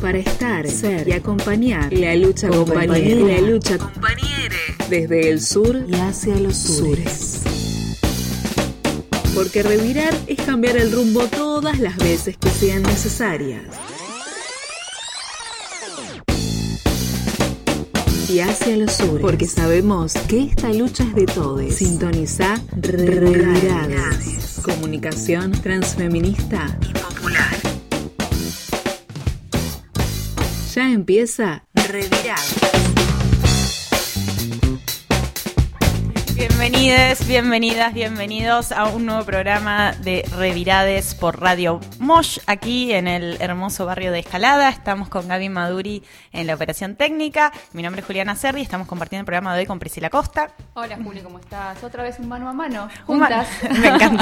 para estar, ser y acompañar la lucha compañera, desde el sur y hacia los sures. Porque revirar es cambiar el rumbo todas las veces que sean necesarias. Y hacia los sures, porque sabemos que esta lucha es de todos. Sintoniza Revirades. Comunicación transfeminista y popular. Ya empieza Revirades. Bienvenidos a un nuevo programa de Revirades por Radio Mosh, aquí en el hermoso barrio de Escalada. Estamos con Gaby Maduri en la operación técnica. Mi nombre es Juliana Cerri y estamos compartiendo el programa de hoy con Priscila Costa. Hola Juli, ¿cómo estás? Otra vez un mano a mano, juntas. Me encanta.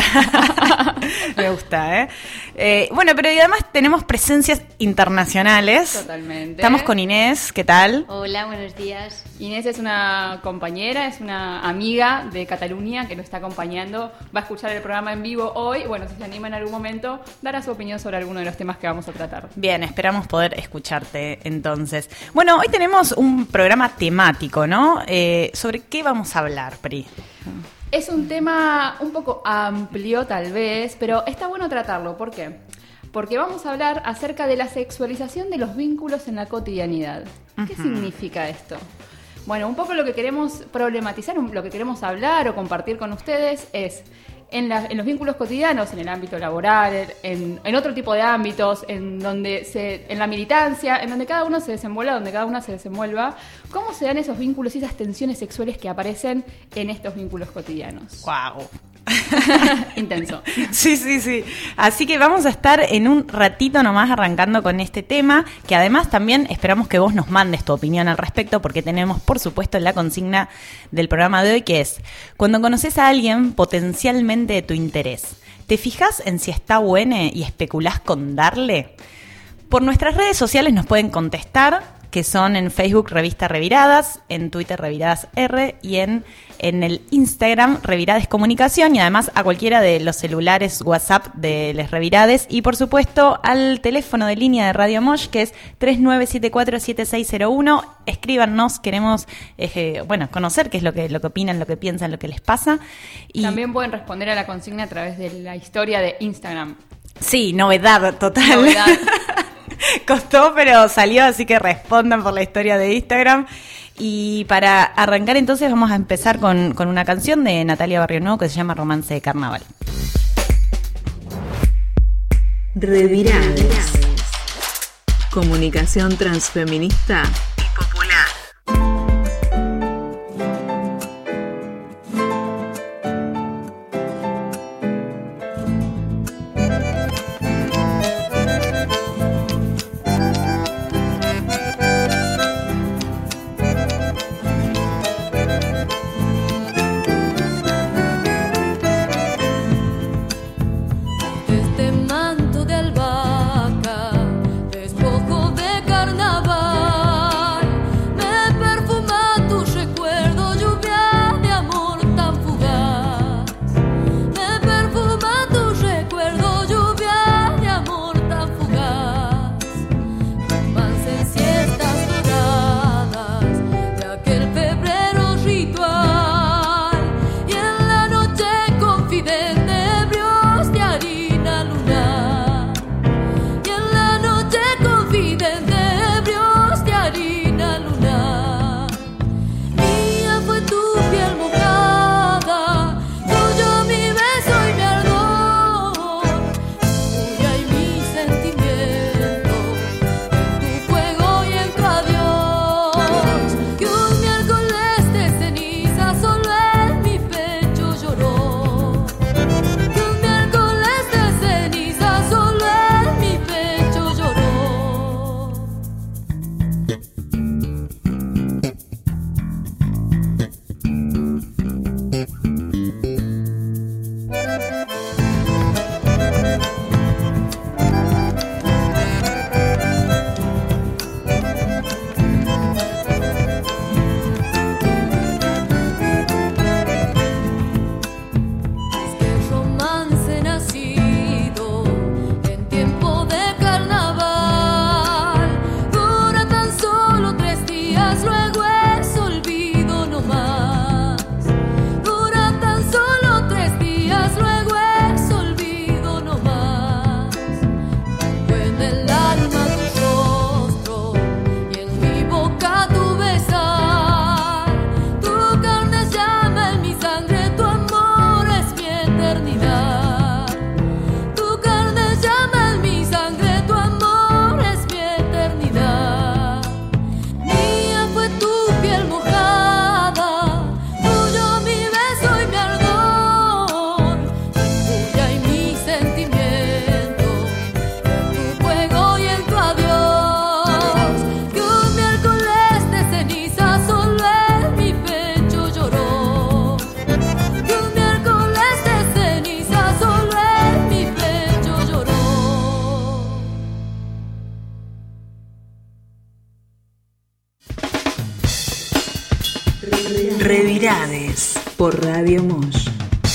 Me gusta, ¿eh? Bueno, pero además tenemos presencias internacionales. Totalmente. Estamos con Inés, ¿qué tal? Hola, buenos días. Inés es una compañera, es una amiga de Cataluña que nos está acompañando. Va a escuchar el programa en vivo hoy. Bueno, si se anima en algún momento, dará su opinión sobre alguno de los temas que vamos a tratar. Bien, esperamos poder escucharte entonces. Bueno, hoy tenemos un programa temático, ¿no? ¿Sobre qué vamos a hablar, Pri? Es un tema un poco amplio, tal vez, pero está bueno tratarlo. ¿Por qué? Porque vamos a hablar acerca de la sexualización de los vínculos en la cotidianidad. ¿Qué significa esto? Bueno, un poco lo que queremos problematizar, lo que queremos hablar o compartir con ustedes es en los vínculos cotidianos, en el ámbito laboral, en otro tipo de ámbitos, en la militancia, en donde cada uno se desenvuelva, donde cada una se desenvuelva, cómo se dan esos vínculos y esas tensiones sexuales que aparecen en estos vínculos cotidianos. ¡Guau! Intenso. Sí. Así que vamos a estar en un ratito nomás arrancando con este tema, que además también esperamos que vos nos mandes tu opinión al respecto, porque tenemos, por supuesto, la consigna del programa de hoy, que es: cuando conoces a alguien potencialmente de tu interés, ¿te fijas en si está buena y especulás con darle? Por nuestras redes sociales nos pueden contestar, que son en Facebook Revista Reviradas, en Twitter Reviradas R y en el Instagram Revirades Comunicación, y además a cualquiera de los celulares WhatsApp de Les Revirades, y por supuesto al teléfono de línea de Radio Mosh, que es 3974-7601. Escríbanos, queremos conocer qué es lo que opinan, lo que piensan, lo que les pasa. Y también pueden responder a la consigna a través de la historia de Instagram. Sí, novedad total. Novedad. Costó, pero salió, así que respondan por la historia de Instagram. Y para arrancar entonces vamos a empezar con una canción de Natalia Barrio Nuevo que se llama Romance de Carnaval. Revirades. Comunicación transfeminista y popular. Manto de albahaca, despojo de carnaval. Infidelidades por Radio Mosh.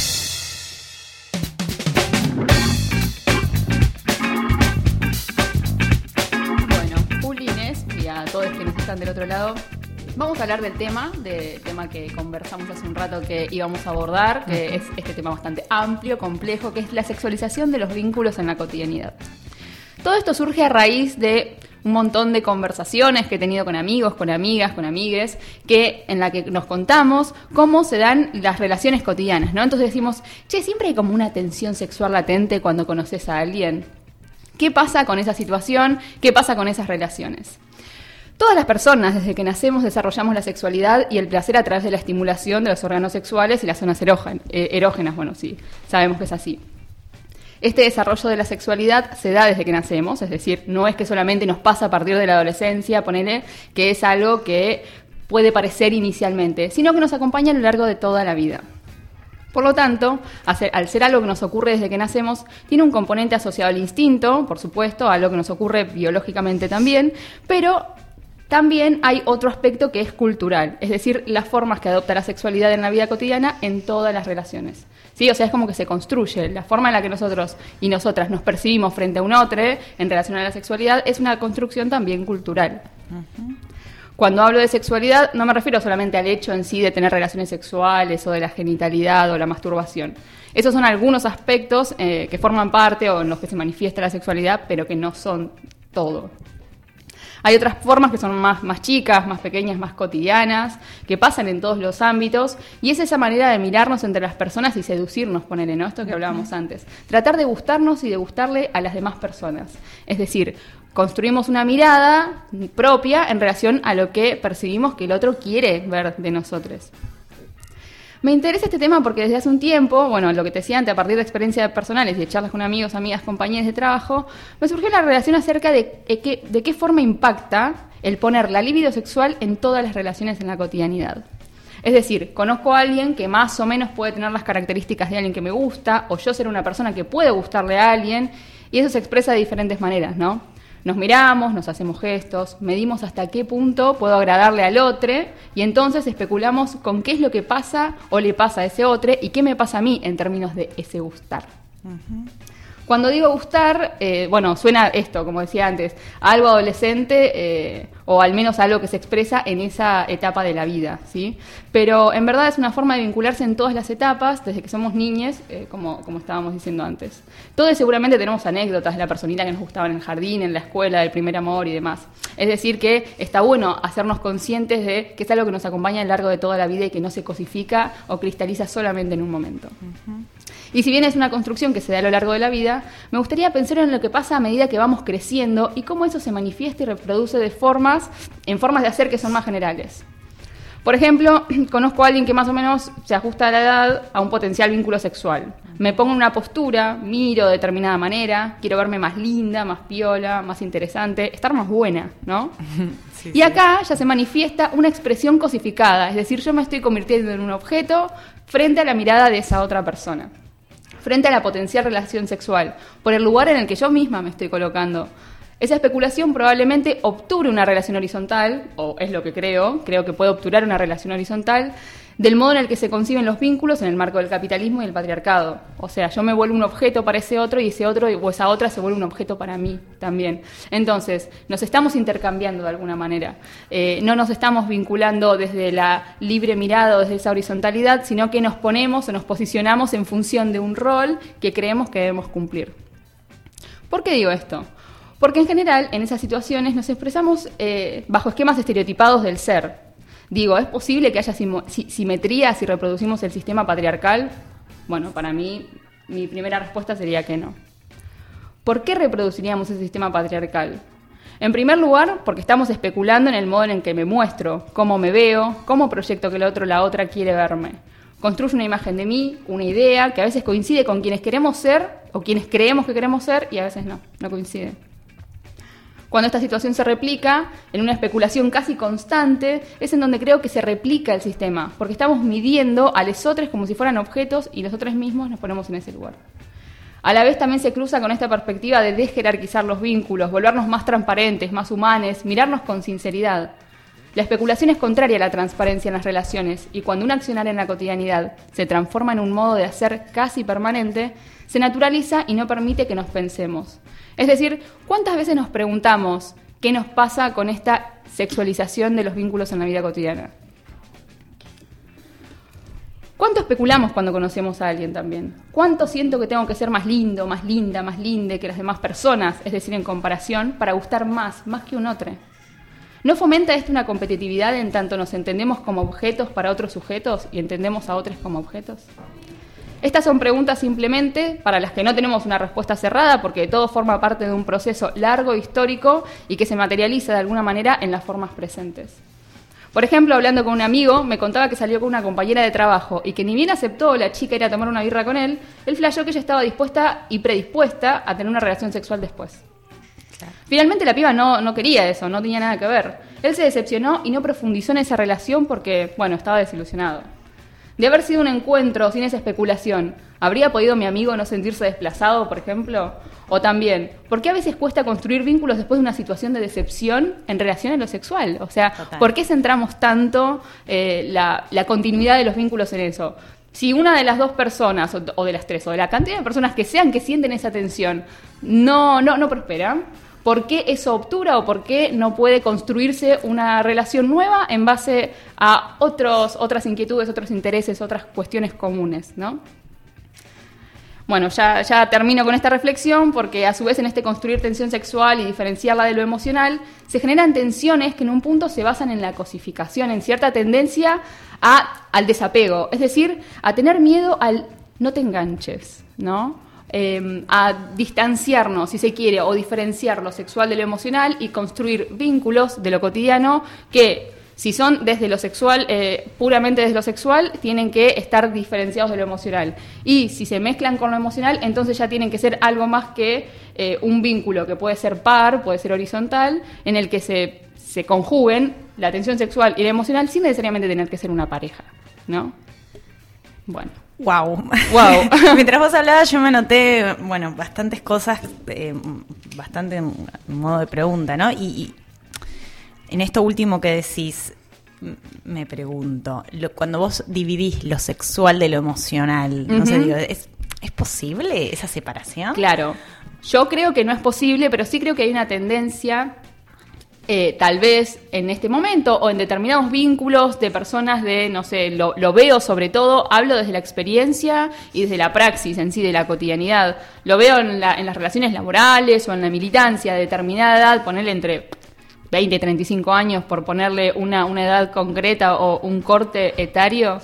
Bueno, Julines y a todos quienes están del otro lado, vamos a hablar del tema que conversamos hace un rato que íbamos a abordar, que es este tema bastante amplio, complejo, que es la sexualización de los vínculos en la cotidianidad. Todo esto surge a raíz de un montón de conversaciones que he tenido con amigos, con amigas, con amigues, en la que nos contamos cómo se dan las relaciones cotidianas, ¿no? Entonces decimos, siempre hay como una tensión sexual latente cuando conoces a alguien. ¿Qué pasa con esa situación? ¿Qué pasa con esas relaciones? Todas las personas, desde que nacemos, desarrollamos la sexualidad y el placer a través de la estimulación de los órganos sexuales y las zonas erógenas. Bueno, sí, sabemos que es así. Este desarrollo de la sexualidad se da desde que nacemos, es decir, no es que solamente nos pasa a partir de la adolescencia, ponele, que es algo que puede parecer inicialmente, sino que nos acompaña a lo largo de toda la vida. Por lo tanto, al ser algo que nos ocurre desde que nacemos, tiene un componente asociado al instinto, por supuesto, algo que nos ocurre biológicamente también, pero también hay otro aspecto que es cultural, es decir, las formas que adopta la sexualidad en la vida cotidiana en todas las relaciones. ¿Sí? O sea, es como que se construye. La forma en la que nosotros y nosotras nos percibimos frente a un otro en relación a la sexualidad es una construcción también cultural. Uh-huh. Cuando hablo de sexualidad no me refiero solamente al hecho en sí de tener relaciones sexuales o de la genitalidad o la masturbación. Esos son algunos aspectos que forman parte o en los que se manifiesta la sexualidad, pero que no son todo. Hay otras formas que son más chicas, más pequeñas, más cotidianas, que pasan en todos los ámbitos, y es esa manera de mirarnos entre las personas y seducirnos, ponele, ¿no? Esto que hablábamos antes. Tratar de gustarnos y de gustarle a las demás personas. Es decir, construimos una mirada propia en relación a lo que percibimos que el otro quiere ver de nosotros. Me interesa este tema porque desde hace un tiempo, bueno, lo que te decía antes, a partir de experiencias personales y de charlas con amigos, amigas, compañeros de trabajo, me surgió la relación acerca de qué forma impacta el poner la libido sexual en todas las relaciones en la cotidianidad. Es decir, conozco a alguien que más o menos puede tener las características de alguien que me gusta, o yo ser una persona que puede gustarle a alguien, y eso se expresa de diferentes maneras, ¿no? Nos miramos, nos hacemos gestos, medimos hasta qué punto puedo agradarle al otro y entonces especulamos con qué es lo que pasa o le pasa a ese otro y qué me pasa a mí en términos de ese gustar. Uh-huh. Cuando digo gustar, suena esto, como decía antes, a algo adolescente o al menos algo que se expresa en esa etapa de la vida, ¿sí? Pero en verdad es una forma de vincularse en todas las etapas, desde que somos niñes, como estábamos diciendo antes. Todos seguramente tenemos anécdotas de la personita que nos gustaba en el jardín, en la escuela, del primer amor y demás. Es decir, que está bueno hacernos conscientes de que es algo que nos acompaña a lo largo de toda la vida y que no se cosifica o cristaliza solamente en un momento. Uh-huh. Y si bien es una construcción que se da a lo largo de la vida, me gustaría pensar en lo que pasa a medida que vamos creciendo y cómo eso se manifiesta y reproduce en formas de hacer que son más generales. Por ejemplo, conozco a alguien que más o menos se ajusta a la edad a un potencial vínculo sexual. Me pongo en una postura, miro de determinada manera, quiero verme más linda, más piola, más interesante, estar más buena, ¿no? Sí, y acá ya se manifiesta una expresión cosificada, es decir, yo me estoy convirtiendo en un objeto frente a la mirada de esa otra persona, frente a la potencial relación sexual, por el lugar en el que yo misma me estoy colocando. Esa especulación probablemente obture una relación horizontal, o es lo que creo que puede obturar una relación horizontal, del modo en el que se conciben los vínculos en el marco del capitalismo y el patriarcado. O sea, yo me vuelvo un objeto para ese otro y ese otro o esa otra se vuelve un objeto para mí también. Entonces, nos estamos intercambiando de alguna manera. No nos estamos vinculando desde la libre mirada o desde esa horizontalidad, sino que nos ponemos o nos posicionamos en función de un rol que creemos que debemos cumplir. ¿Por qué digo esto? Porque en general, en esas situaciones nos expresamos bajo esquemas estereotipados del ser. Digo, ¿es posible que haya simetría si reproducimos el sistema patriarcal? Bueno, para mí, mi primera respuesta sería que no. ¿Por qué reproduciríamos ese sistema patriarcal? En primer lugar, porque estamos especulando en el modo en el que me muestro, cómo me veo, cómo proyecto que el otro o la otra quiere verme. Construye una imagen de mí, una idea, que a veces coincide con quienes queremos ser o quienes creemos que queremos ser y a veces no coincide. Cuando esta situación se replica en una especulación casi constante, es en donde creo que se replica el sistema, porque estamos midiendo a los otros como si fueran objetos y nosotros mismos nos ponemos en ese lugar. A la vez también se cruza con esta perspectiva de desjerarquizar los vínculos, volvernos más transparentes, más humanos, mirarnos con sinceridad. La especulación es contraria a la transparencia en las relaciones y cuando un accionar en la cotidianidad se transforma en un modo de hacer casi permanente, se naturaliza y no permite que nos pensemos. Es decir, ¿cuántas veces nos preguntamos qué nos pasa con esta sexualización de los vínculos en la vida cotidiana? ¿Cuánto especulamos cuando conocemos a alguien también? ¿Cuánto siento que tengo que ser más lindo, más linda, más linde que las demás personas, es decir, en comparación, para gustar más que un otro? ¿No fomenta esto una competitividad en tanto nos entendemos como objetos para otros sujetos y entendemos a otros como objetos? Estas son preguntas simplemente para las que no tenemos una respuesta cerrada porque todo forma parte de un proceso largo, histórico y que se materializa de alguna manera en las formas presentes. Por ejemplo, hablando con un amigo, me contaba que salió con una compañera de trabajo y que ni bien aceptó la chica ir a tomar una birra con él flasheó que ella estaba dispuesta y predispuesta a tener una relación sexual después. Claro. Finalmente la piba no quería eso, no tenía nada que ver. Él se decepcionó y no profundizó en esa relación porque, estaba desilusionado. De haber sido un encuentro sin esa especulación, ¿habría podido mi amigo no sentirse desplazado, por ejemplo? O también, ¿por qué a veces cuesta construir vínculos después de una situación de decepción en relación a lo sexual? O sea, total. ¿Por qué centramos tanto la continuidad de los vínculos en eso? Si una de las dos personas, o de las tres, o de la cantidad de personas que sean que sienten esa tensión, no prospera, ¿por qué eso obtura o por qué no puede construirse una relación nueva en base a otras inquietudes, otros intereses, otras cuestiones comunes, ¿no? Bueno, ya termino con esta reflexión porque a su vez en este construir tensión sexual y diferenciarla de lo emocional, se generan tensiones que en un punto se basan en la cosificación, en cierta tendencia al desapego, es decir, a tener miedo al no te enganches, ¿no? A distanciarnos, si se quiere, o diferenciar lo sexual de lo emocional y construir vínculos de lo cotidiano que, si son desde lo sexual, puramente desde lo sexual, tienen que estar diferenciados de lo emocional. Y si se mezclan con lo emocional, entonces ya tienen que ser algo más que un vínculo que puede ser par, puede ser horizontal, en el que se conjuguen la tensión sexual y la emocional sin necesariamente tener que ser una pareja, ¿no? Bueno. Wow. Mientras vos hablabas yo me anoté, bastantes cosas, bastante en modo de pregunta, ¿no? Y en esto último que decís, me pregunto, cuando vos dividís lo sexual de lo emocional, no sé, digo, ¿es posible esa separación? Claro, yo creo que no es posible, pero sí creo que hay una tendencia, tal vez en este momento o en determinados vínculos de personas lo veo sobre todo, hablo desde la experiencia y desde la praxis en sí, de la cotidianidad. Lo veo en las relaciones laborales o en la militancia de determinada edad, ponerle entre 20 y 35 años, por ponerle una edad concreta o un corte etario.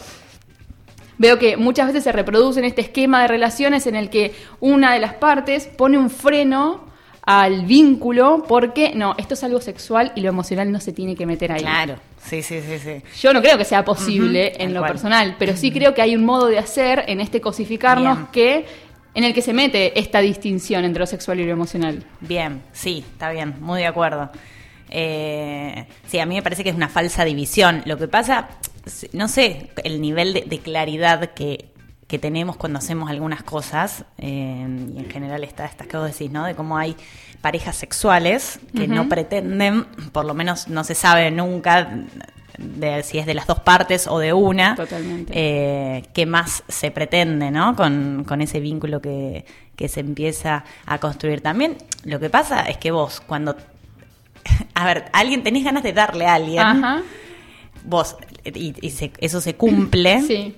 Veo que muchas veces se reproduce en este esquema de relaciones en el que una de las partes pone un freno al vínculo porque, esto es algo sexual y lo emocional no se tiene que meter ahí. Claro, sí. Yo no creo que sea posible en lo personal, pero sí creo que hay un modo de hacer en este cosificarnos en el que se mete esta distinción entre lo sexual y lo emocional. Bien, sí, está bien, muy de acuerdo. Sí, a mí me parece que es una falsa división. Lo que pasa, no sé, el nivel de claridad que tenemos cuando hacemos algunas cosas, y en general estas que vos decís, ¿no? De cómo hay parejas sexuales que no pretenden, por lo menos no se sabe nunca de si es de las dos partes o de una. Totalmente. ¿Qué más se pretende, ¿no? Con ese vínculo que se empieza a construir. También lo que pasa es que vos, cuando alguien tenés ganas de darle a alguien, vos, eso se cumple. Sí.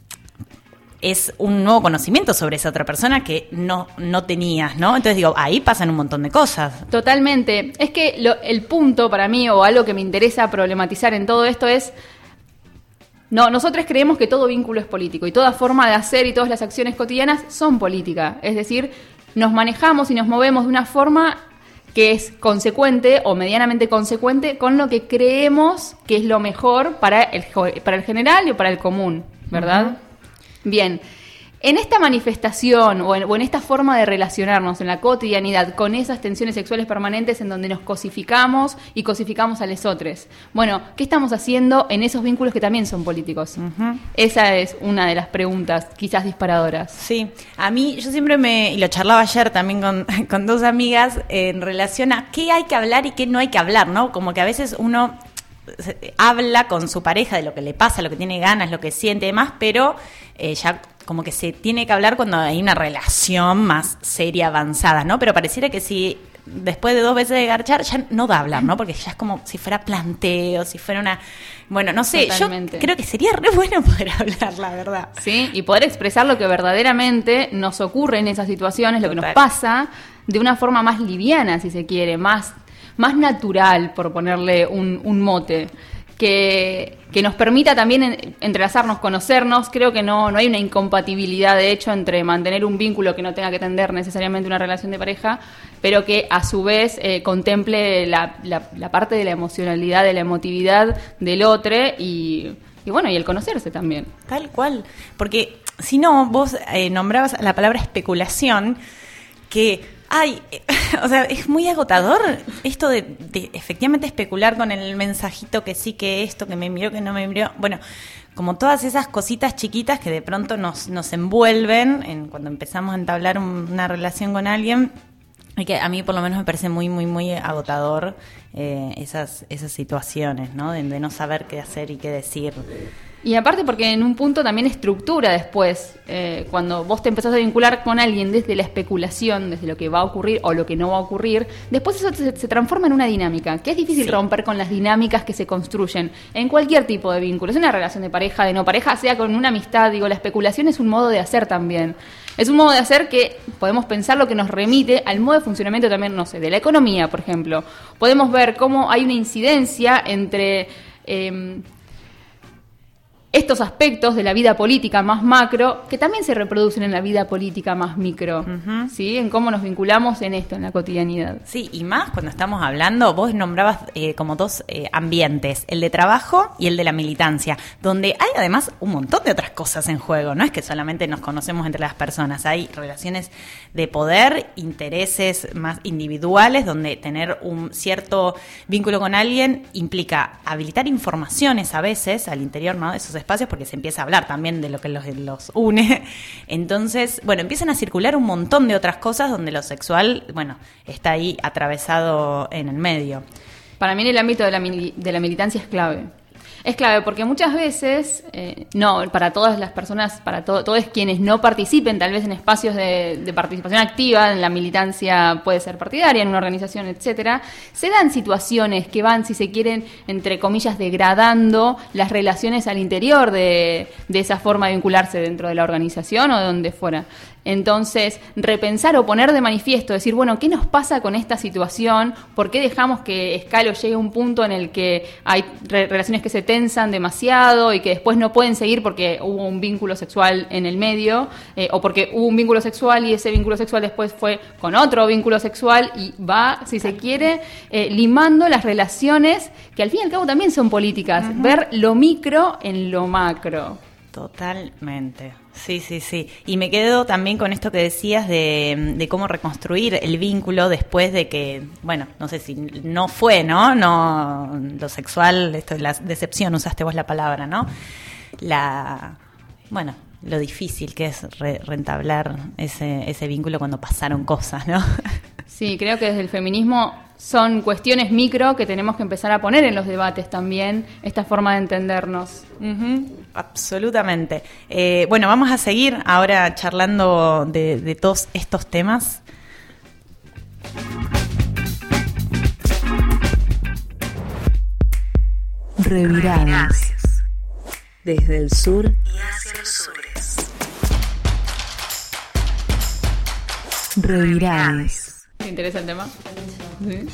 Es un nuevo conocimiento sobre esa otra persona que no tenías, ¿no? Entonces digo, ahí pasan un montón de cosas. Totalmente. Es que el punto para mí, o algo que me interesa problematizar en todo esto es, nosotros creemos que todo vínculo es político y toda forma de hacer y todas las acciones cotidianas son política. Es decir, nos manejamos y nos movemos de una forma que es consecuente o medianamente consecuente con lo que creemos que es lo mejor para el general y para el común, ¿verdad? Bien, en esta manifestación o en esta forma de relacionarnos en la cotidianidad con esas tensiones sexuales permanentes en donde nos cosificamos y cosificamos a lesotres, ¿qué estamos haciendo en esos vínculos que también son políticos? Esa es una de las preguntas quizás disparadoras. Sí, a mí yo siempre y lo charlaba ayer también con dos amigas en relación a qué hay que hablar y qué no hay que hablar, ¿no? Como que a veces uno habla con su pareja de lo que le pasa, lo que tiene ganas, lo que siente y demás, pero ya como que se tiene que hablar cuando hay una relación más seria, avanzada, ¿no? Pero pareciera que si después de 2 veces de garchar ya no da a hablar, ¿no? Porque ya es como si fuera planteo, si fuera una... Bueno, no sé, Totalmente. Yo creo que sería re bueno poder hablar, la verdad. Sí, y poder expresar lo que verdaderamente nos ocurre en esas situaciones, lo que nos Total. pasa, de una forma más liviana, si se quiere, más natural, por ponerle un mote. Que nos permita también entrelazarnos, conocernos. Creo que no hay una incompatibilidad, de hecho, entre mantener un vínculo que no tenga que tender necesariamente una relación de pareja, pero que a su vez contemple la parte de la emocionalidad, de la emotividad del otro y bueno, y el conocerse también. Tal cual, porque si no, vos nombrabas la palabra especulación, que... o sea, es muy agotador esto de efectivamente especular con el mensajito que sí, que esto, que me miró, que no me miró. Bueno, como todas esas cositas chiquitas que de pronto nos envuelven cuando empezamos a entablar una relación con alguien, y que a mí por lo menos me parece muy, muy, muy agotador esas situaciones, ¿no? De no saber qué hacer y qué decir. Y aparte porque en un punto también estructura después, cuando vos te empezás a vincular con alguien desde la especulación, desde lo que va a ocurrir o lo que no va a ocurrir, después eso se transforma en una dinámica, que es difícil romper con las dinámicas que se construyen en cualquier tipo de vínculo. Es una relación de pareja, de no pareja, sea con una amistad, digo, la especulación es un modo de hacer también. Es un modo de hacer que podemos pensar lo que nos remite al modo de funcionamiento también, no sé, de la economía, por ejemplo. Podemos ver cómo hay una incidencia entre... estos aspectos de la vida política más macro, que también se reproducen en la vida política más micro, ¿sí? En cómo nos vinculamos en esto, en la cotidianidad. Sí, y más cuando estamos hablando, vos nombrabas como 2 ambientes, el de trabajo y el de la militancia, donde hay además un montón de otras cosas en juego, no es que solamente nos conocemos entre las personas, hay relaciones de poder, intereses más individuales, donde tener un cierto vínculo con alguien implica habilitar informaciones a veces al interior, ¿no?, de esos espacios, porque se empieza a hablar también de lo que los une. Entonces, bueno, empiezan a circular un montón de otras cosas donde lo sexual, bueno, está ahí atravesado en el medio. Para mí en el ámbito de la militancia es clave. Es clave porque muchas veces, no, para todas las personas, para todos quienes no participen tal vez en espacios de participación activa, en la militancia puede ser partidaria, en una organización, etcétera, se dan situaciones que van, si se quieren, entre comillas, degradando las relaciones al interior de esa forma de vincularse dentro de la organización o de donde fuera. Entonces, repensar o poner de manifiesto, decir, bueno, ¿qué nos pasa con esta situación? ¿Por qué dejamos que escalo llegue a un punto en el que hay relaciones que se tensan demasiado y que después no pueden seguir porque hubo un vínculo sexual en el medio, o porque hubo un vínculo sexual y ese vínculo sexual después fue con otro vínculo sexual y va, si se quiere, limando las relaciones que al fin y al cabo también son políticas, ver lo micro en lo macro. Totalmente, sí. Y me quedo también con esto que decías de cómo reconstruir el vínculo después de que, bueno, no sé si no fue, ¿no? No, lo sexual, esto es la decepción, usaste vos la palabra, ¿no? Bueno, lo difícil que es reentablar ese vínculo cuando pasaron cosas, ¿no? Sí, creo que desde el feminismo son cuestiones micro que tenemos que empezar a poner en los debates también, esta forma de entendernos. Absolutamente. Bueno, vamos a seguir ahora charlando de todos estos temas. Reviradas. Desde el sur y hacia los sures. Reviradas. ¿Te interesa el tema? ¿Sí?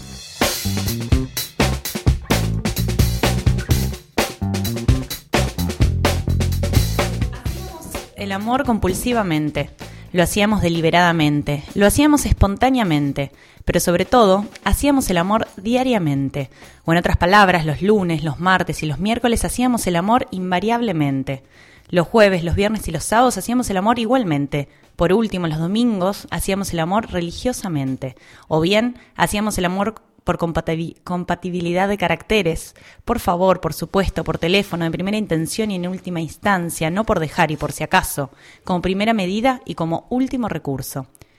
El amor compulsivamente, lo hacíamos deliberadamente, lo hacíamos espontáneamente, pero sobre todo, hacíamos el amor diariamente. O en otras palabras, los lunes, los martes y los miércoles hacíamos el amor invariablemente. Los jueves, los viernes y los sábados hacíamos el amor igualmente. Por último, los domingos hacíamos el amor religiosamente. O bien, hacíamos el amor por compatibilidad de caracteres. Por favor, por supuesto, por teléfono, en primera intención y en última instancia, no por dejar y por si acaso, como primera medida y como último recurso.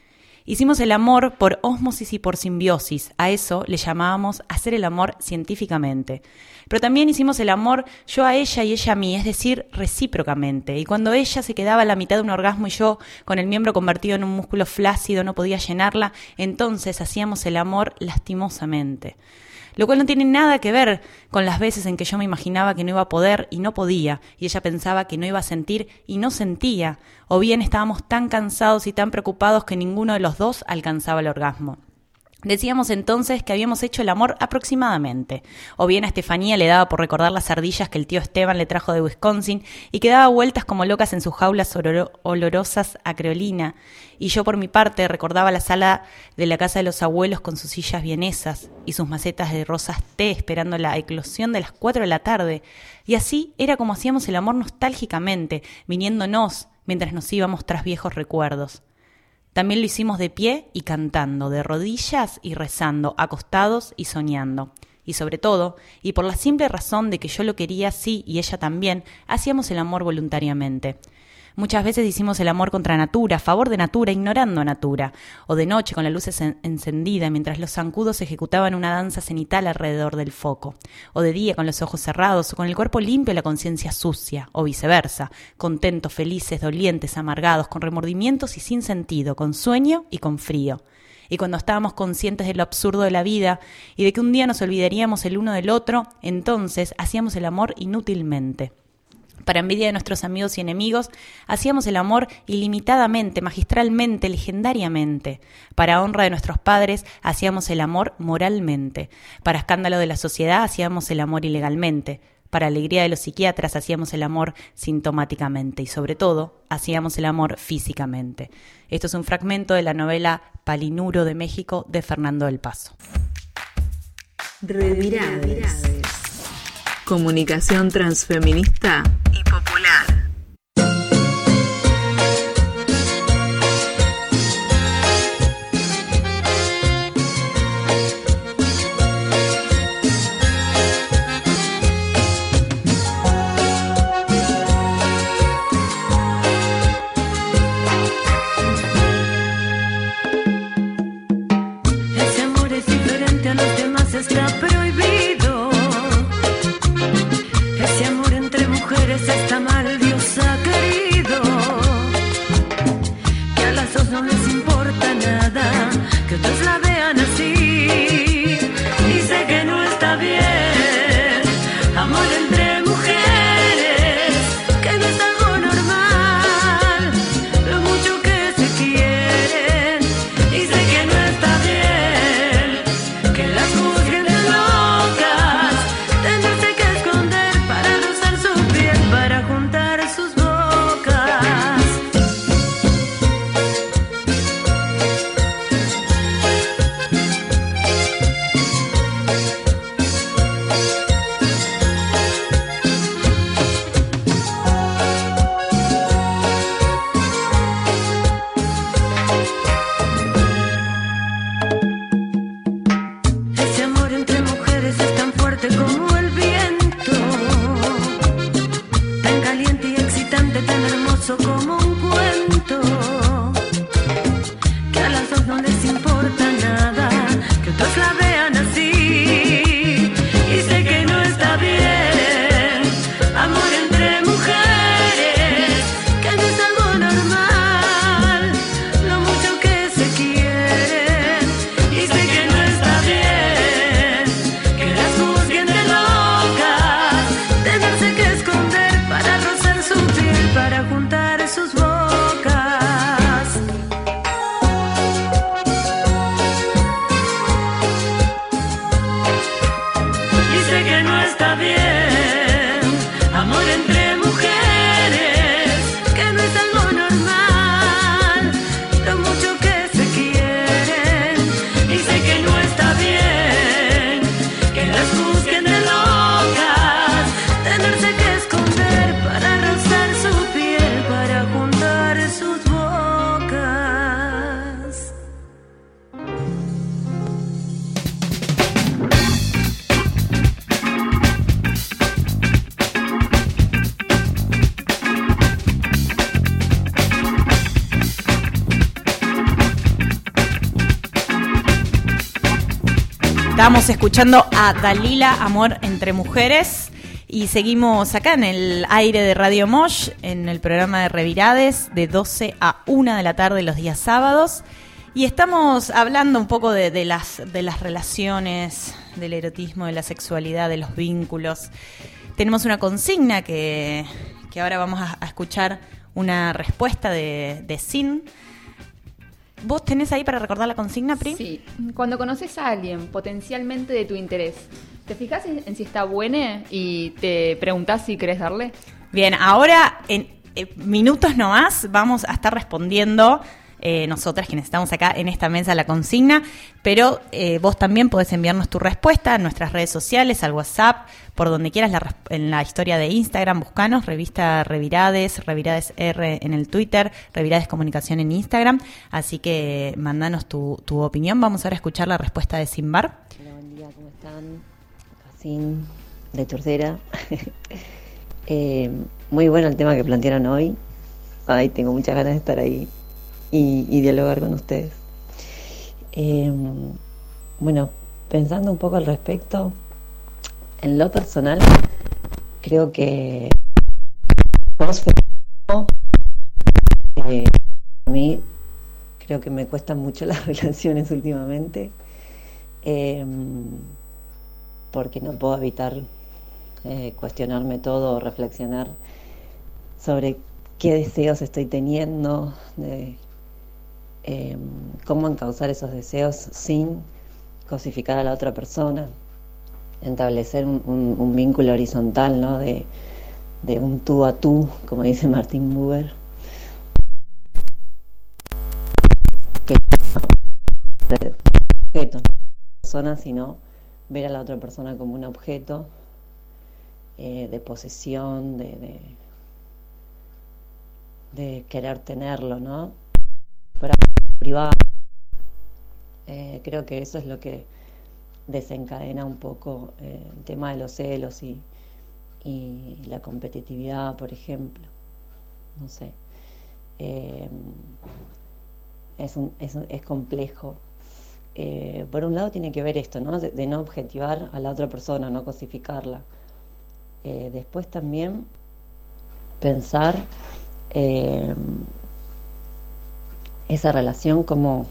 Hicimos el amor por ósmosis y por simbiosis. A eso le llamábamos hacer el amor científicamente. Pero también hicimos el amor yo a ella y ella a mí, es decir, recíprocamente. Y cuando ella se quedaba a la mitad de un orgasmo y yo, con el miembro convertido en un músculo flácido, no podía llenarla, entonces hacíamos el amor lastimosamente. Lo cual no tiene nada que ver con las veces en que yo me imaginaba que no iba a poder y no podía, y ella pensaba que no iba a sentir y no sentía, o bien estábamos tan cansados y tan preocupados que ninguno de los dos alcanzaba el orgasmo. Decíamos entonces que habíamos hecho el amor aproximadamente, o bien a Estefanía le daba por recordar las ardillas que el tío Esteban le trajo de Wisconsin y que daba vueltas como locas en sus jaulas olorosas a creolina, y yo por mi parte recordaba la sala de la casa de los abuelos con sus sillas vienesas y sus macetas de rosas té esperando la eclosión de las 4 de la tarde, y así era como hacíamos el amor nostálgicamente, viniéndonos mientras nos íbamos tras viejos recuerdos. También lo hicimos de pie y cantando, de rodillas y rezando, acostados y soñando. Y sobre todo, y por la simple razón de que yo lo quería así y ella también, hacíamos el amor voluntariamente. Muchas veces hicimos el amor contra natura, a favor de natura, ignorando a natura, o de noche con la luz encendida mientras los zancudos ejecutaban una danza cenital alrededor del foco, o de día con los ojos cerrados o con el cuerpo limpio y la conciencia sucia, o viceversa, contentos, felices, dolientes, amargados, con remordimientos y sin sentido, con sueño y con frío. Y cuando estábamos conscientes de lo absurdo de la vida y de que un día nos olvidaríamos el uno del otro, entonces hacíamos el amor inútilmente. Para envidia de nuestros amigos y enemigos, hacíamos el amor ilimitadamente, magistralmente, legendariamente. Para honra de nuestros padres, hacíamos el amor moralmente. Para escándalo de la sociedad, hacíamos el amor ilegalmente. Para alegría de los psiquiatras, hacíamos el amor sintomáticamente. Y sobre todo, hacíamos el amor físicamente. Esto es un fragmento de la novela Palinuro de México de Fernando del Paso. Revirades. Comunicación transfeminista y popular. Ese amor es diferente a los demás, está prohibido. Ese amor entre mujeres está mal, Dios ha querido que a las dos no les importa nada, que otros la vean así. Y sé que no está bien, amor entre mujeres, que no es algo normal, lo mucho que se quieren. Y sé que no está bien, que las juzguen de locas, tendrse que esconder para rozar su piel, para juntar sus bocas. Estábamos escuchando a Dalila, Amor entre Mujeres, y seguimos acá en el aire de Radio Mosh, en el programa de Revirades, de 12 a 1 de la tarde los días sábados, y estamos hablando un poco de las relaciones, del erotismo, de la sexualidad, de los vínculos. Tenemos una consigna que ahora vamos a escuchar una respuesta de Sin. ¿Vos tenés ahí para recordar la consigna, Pri? Sí. Cuando conoces a alguien potencialmente de tu interés, ¿te fijas en si está buena y te preguntás si querés darle? Bien, ahora en minutos nomás vamos a estar respondiendo nosotras quienes estamos acá en esta mesa la consigna, pero vos también podés enviarnos tu respuesta en nuestras redes sociales, al WhatsApp, por donde quieras, en la historia de Instagram, buscanos, revista Revirades, Revirades R en el Twitter, Revirades Comunicación en Instagram, así que mandanos tu opinión. Vamos ahora a escuchar la respuesta de Sinbar. Hola, buen día, ¿cómo están? Sin de Tercera. Muy bueno el tema que plantearon hoy. Ay, tengo muchas ganas de estar ahí y dialogar con ustedes. Bueno, pensando un poco al respecto, en lo personal, creo que a mí creo que me cuestan mucho las relaciones últimamente, porque no puedo evitar cuestionarme todo o reflexionar sobre qué deseos estoy teniendo, cómo encauzar esos deseos sin cosificar a la otra persona, establecer un vínculo horizontal, ¿no? De un tú a tú, como dice Martin Buber, que objeto, no persona, sino ver a la otra persona como un objeto de posesión, de querer tenerlo, ¿no? Fuera privado. Creo que eso es lo que desencadena un poco el tema de los celos y la competitividad, por ejemplo. No sé. Es complejo. Por un lado tiene que ver esto, ¿no? De no objetivar a la otra persona, no cosificarla. Después también pensar esa relación como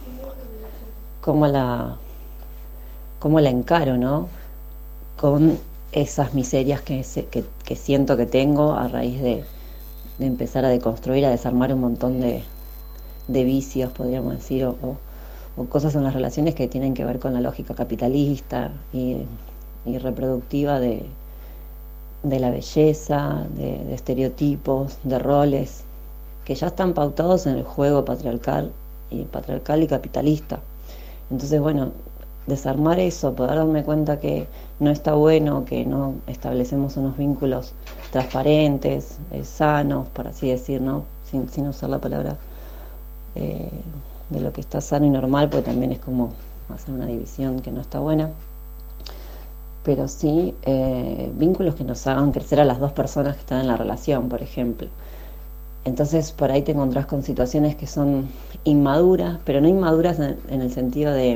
la encaro, ¿no? Con esas miserias que siento que tengo a raíz de empezar a deconstruir, a desarmar un montón de vicios, podríamos decir, o cosas en las relaciones que tienen que ver con la lógica capitalista y reproductiva de la belleza, de estereotipos, de roles que ya están pautados en el juego patriarcal y capitalista. Entonces, bueno, desarmar eso, poder darme cuenta que no está bueno, que no establecemos unos vínculos transparentes, sanos, por así decir, ¿no? Sin usar la palabra de lo que está sano y normal, porque también es como hacer una división que no está buena. Pero sí vínculos que nos hagan crecer a las dos personas que están en la relación, por ejemplo. Entonces por ahí te encontrás con situaciones que son inmaduras, pero no inmaduras en el sentido de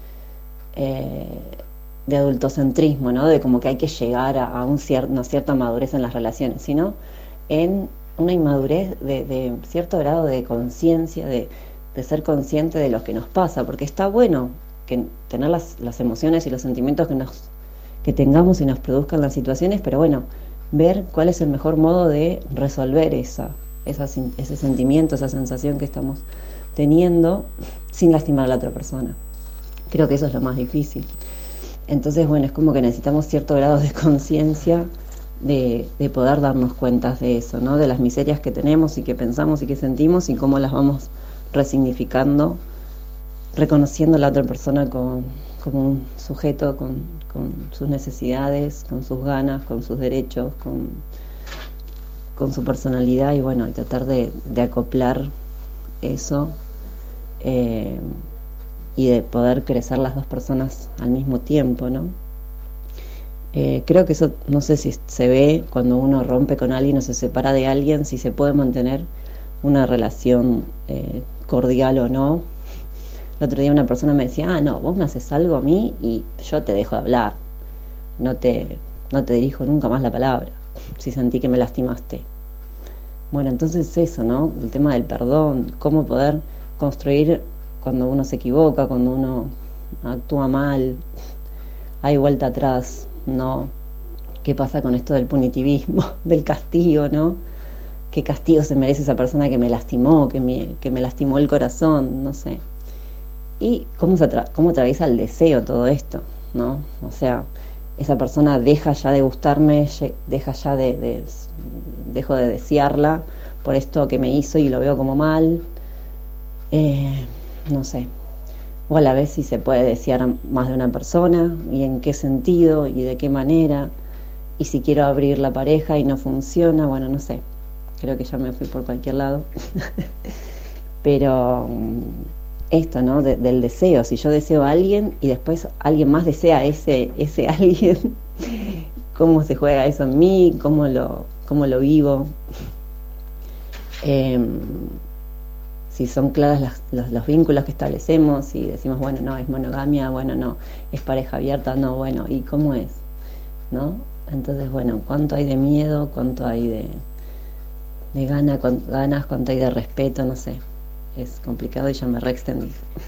adultocentrismo, ¿no? De como que hay que llegar a una cierta madurez en las relaciones, sino en una inmadurez de cierto grado de conciencia, de ser consciente de lo que nos pasa, porque está bueno que tener las emociones y los sentimientos que tengamos y nos produzcan las situaciones, pero bueno, ver cuál es el mejor modo de resolver ese sentimiento, esa sensación que estamos teniendo sin lastimar a la otra persona. Creo que eso es lo más difícil. Entonces, bueno, es como que necesitamos cierto grado de conciencia de poder darnos cuenta de eso, ¿no? De las miserias que tenemos y que pensamos y que sentimos y cómo las vamos resignificando, reconociendo a la otra persona como un sujeto con sus necesidades, con sus ganas, con sus derechos, con su personalidad, y bueno, y tratar de acoplar eso y de poder crecer las dos personas al mismo tiempo, ¿no? Creo que eso, no sé si se ve cuando uno rompe con alguien o se separa de alguien, si se puede mantener una relación cordial o no. El otro día una persona me decía, no, vos me haces algo a mí y yo te dejo de hablar, no te dirijo nunca más la palabra, si sentí que me lastimaste. Bueno, entonces eso, ¿no? El tema del perdón, cómo poder construir cuando uno se equivoca, cuando uno actúa mal, hay vuelta atrás, ¿no? ¿Qué pasa con esto del punitivismo, del castigo, ¿no? ¿Qué castigo se merece esa persona que me lastimó, que me lastimó el corazón? No sé. Y cómo atraviesa el deseo todo esto, ¿no? O sea, esa persona deja ya de gustarme, dejo de desearla por esto que me hizo y lo veo como mal. No sé. O a la vez si se puede desear más de una persona y en qué sentido y de qué manera. Y si quiero abrir la pareja y no funciona, bueno, no sé. Creo que ya me fui por cualquier lado. Pero esto, ¿no? Del deseo. Si yo deseo a alguien y después alguien más desea a ese alguien, ¿cómo se juega eso en mí? ¿Cómo lo vivo? Si son claros los vínculos que establecemos y decimos, bueno, no, es monogamia, bueno, no, es pareja abierta, no, bueno, ¿y cómo es? ¿No? Entonces, bueno, ¿cuánto hay de miedo? ¿Cuánto hay de ganas? ¿Cuánto hay de respeto? No sé. Es complicado y ya me reextendí.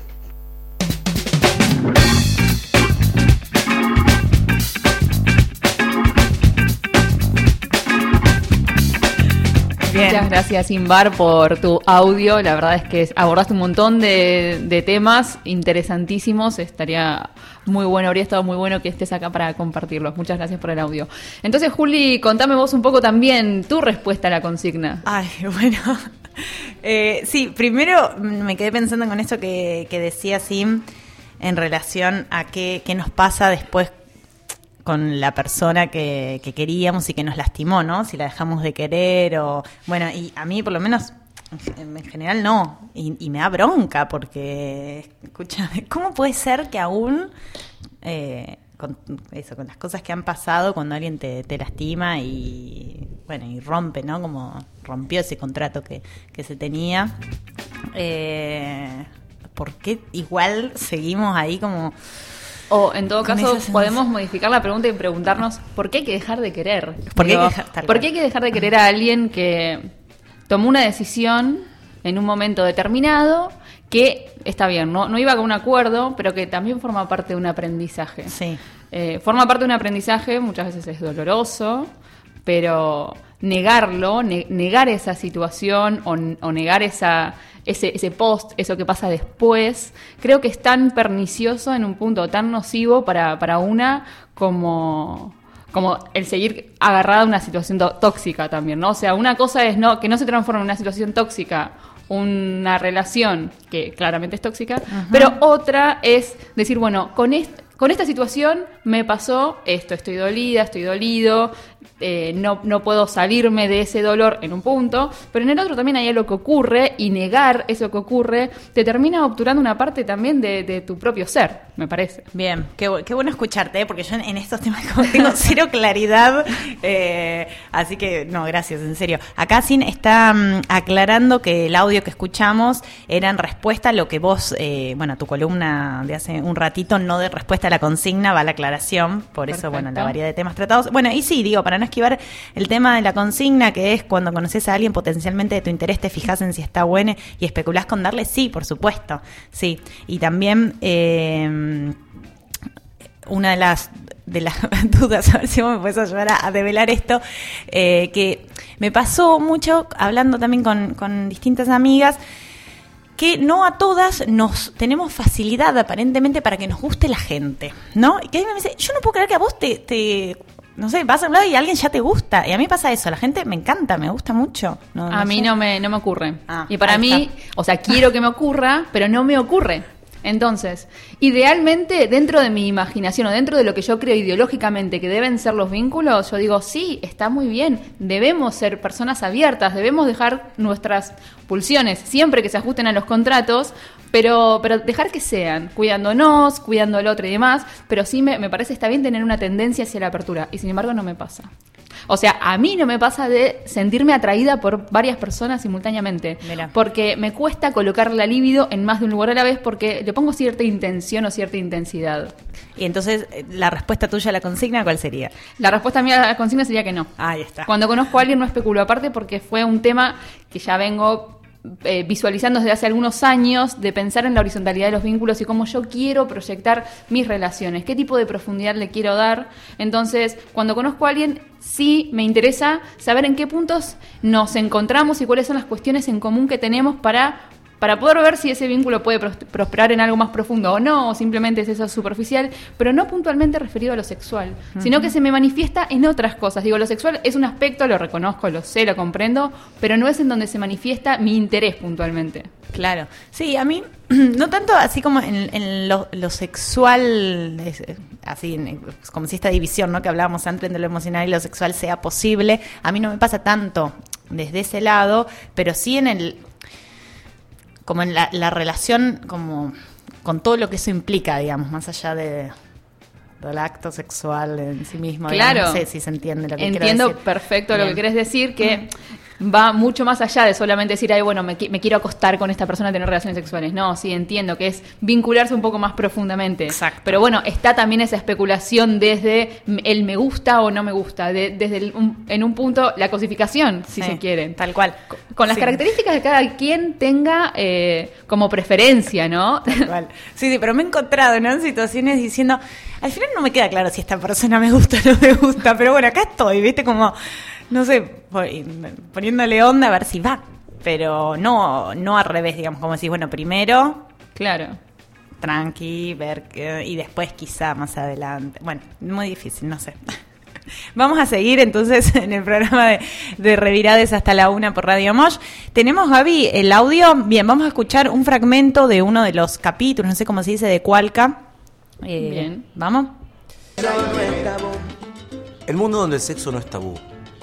Bien. Muchas gracias, Inbar, por tu audio. La verdad es que abordaste un montón de temas interesantísimos. Habría estado muy bueno que estés acá para compartirlos. Muchas gracias por el audio. Entonces, Juli, contame vos un poco también tu respuesta a la consigna. Ay, bueno. Sí, primero me quedé pensando con esto que decía Sim en relación a qué nos pasa después con la persona que queríamos y que nos lastimó, ¿no? Si la dejamos de querer o... Bueno, y a mí por lo menos, en general no. Y me da bronca porque, escúchame, ¿cómo puede ser que aún, con las cosas que han pasado, cuando alguien te lastima y, bueno, y rompe, ¿no? Como rompió ese contrato que se tenía, ¿por qué igual seguimos ahí como... O, en todo caso, podemos modificar la pregunta y preguntarnos ¿por qué hay que dejar de querer? ¿Por qué hay que dejar de querer a alguien que tomó una decisión en un momento determinado que, está bien, no iba con un acuerdo, pero que también forma parte de un aprendizaje? Sí. Forma parte de un aprendizaje, muchas veces es doloroso, pero negarlo, negar esa situación o negar ese post, eso que pasa después, creo que es tan pernicioso en un punto tan nocivo para una como el seguir agarrada a una situación tóxica también, ¿no? O sea, una cosa es que no se transforme en una situación tóxica una relación que claramente es tóxica, uh-huh, pero otra es decir, bueno, con esta situación me pasó esto, estoy dolida, estoy dolido, no puedo salirme de ese dolor en un punto, pero en el otro también hay algo que ocurre y negar eso que ocurre te termina obturando una parte también de tu propio ser, me parece. Bien, qué bueno escucharte, porque yo en estos temas como tengo cero claridad, así que no, gracias, en serio. Acá Sin está aclarando que el audio que escuchamos era en respuesta a lo que vos, tu columna de hace un ratito, no de respuesta a la consigna, va la aclaración, por eso, bueno, la variedad de temas tratados. Bueno, y sí, digo, para no esquivar el tema de la consigna, que es cuando conoces a alguien potencialmente de tu interés, te fijas en si está bueno y especulás con darle, sí, por supuesto, sí. Y también una de las dudas, a ver si vos me puedes ayudar a develar esto, que me pasó mucho hablando también con distintas amigas, que no a todas nos tenemos facilidad aparentemente para que nos guste la gente, ¿no? Y que alguien me dice, yo no puedo creer que a vos te no sé, vas a un lado y a alguien ya te gusta. Y a mí pasa eso, la gente me encanta, me gusta mucho. A mí no me ocurre. Y para mí, o sea, quiero que me ocurra, pero no me ocurre. Entonces, idealmente, dentro de mi imaginación o dentro de lo que yo creo ideológicamente que deben ser los vínculos, yo digo, sí, está muy bien, debemos ser personas abiertas, debemos dejar nuestras pulsiones, siempre que se ajusten a los contratos, Pero dejar que sean, cuidándonos, cuidando al otro y demás, pero sí me parece está bien tener una tendencia hacia la apertura, y sin embargo no me pasa. O sea, a mí no me pasa de sentirme atraída por varias personas simultáneamente. Mirá. Porque me cuesta colocar la libido en más de un lugar a la vez porque le pongo cierta intención o cierta intensidad. Y entonces, la respuesta tuya a la consigna, ¿cuál sería? La respuesta mía a la consigna sería que no. Ahí está. Cuando conozco a alguien no especulo, aparte porque fue un tema que ya vengo visualizando desde hace algunos años, de pensar en la horizontalidad de los vínculos y cómo yo quiero proyectar mis relaciones, qué tipo de profundidad le quiero dar. Entonces, cuando conozco a alguien, sí me interesa saber en qué puntos nos encontramos y cuáles son las cuestiones en común que tenemos para poder ver si ese vínculo puede prosperar en algo más profundo o no, o simplemente es eso superficial, pero no puntualmente referido a lo sexual, sino que se me manifiesta en otras cosas. Digo, lo sexual es un aspecto, lo reconozco, lo sé, lo comprendo, pero no es en donde se manifiesta mi interés puntualmente. Claro. Sí, a mí, no tanto así como en lo sexual, así como si esta división, ¿no?, que hablábamos antes de lo emocional y lo sexual sea posible. A mí no me pasa tanto desde ese lado, pero sí como en la relación como con todo lo que eso implica, digamos, más allá del acto sexual en sí mismo. Claro. Digamos, no sé si se entiende lo que quiero Entiendo decir. perfecto Bien. lo que querés decir, que va mucho más allá de solamente decir, ay, bueno, me quiero acostar con esta persona a tener relaciones sexuales. No, sí, entiendo que es vincularse un poco más profundamente. Exacto. Pero bueno, está también esa especulación desde el me gusta o no me gusta, desde en un punto la cosificación, si Sí, se quiere. tal cual. Con las Sí. características de cada quien tenga como preferencia, ¿no? Igual. Sí, pero me he encontrado, ¿no?, en situaciones diciendo, al final no me queda claro si esta persona me gusta o no me gusta, pero bueno, acá estoy, ¿viste? Como, no sé, poniéndole onda a ver si va, pero no al revés, digamos, como decís, bueno, primero Claro. tranqui, ver y después quizá más adelante. Bueno, muy difícil, no sé. Vamos a seguir entonces en el programa de Revirades hasta la 1 por Radio Mosh. Tenemos, Gaby, el audio. Bien, vamos a escuchar un fragmento de uno de los capítulos, no sé cómo se dice, de Cualca. Bien. ¿Vamos? El mundo donde el sexo no es tabú.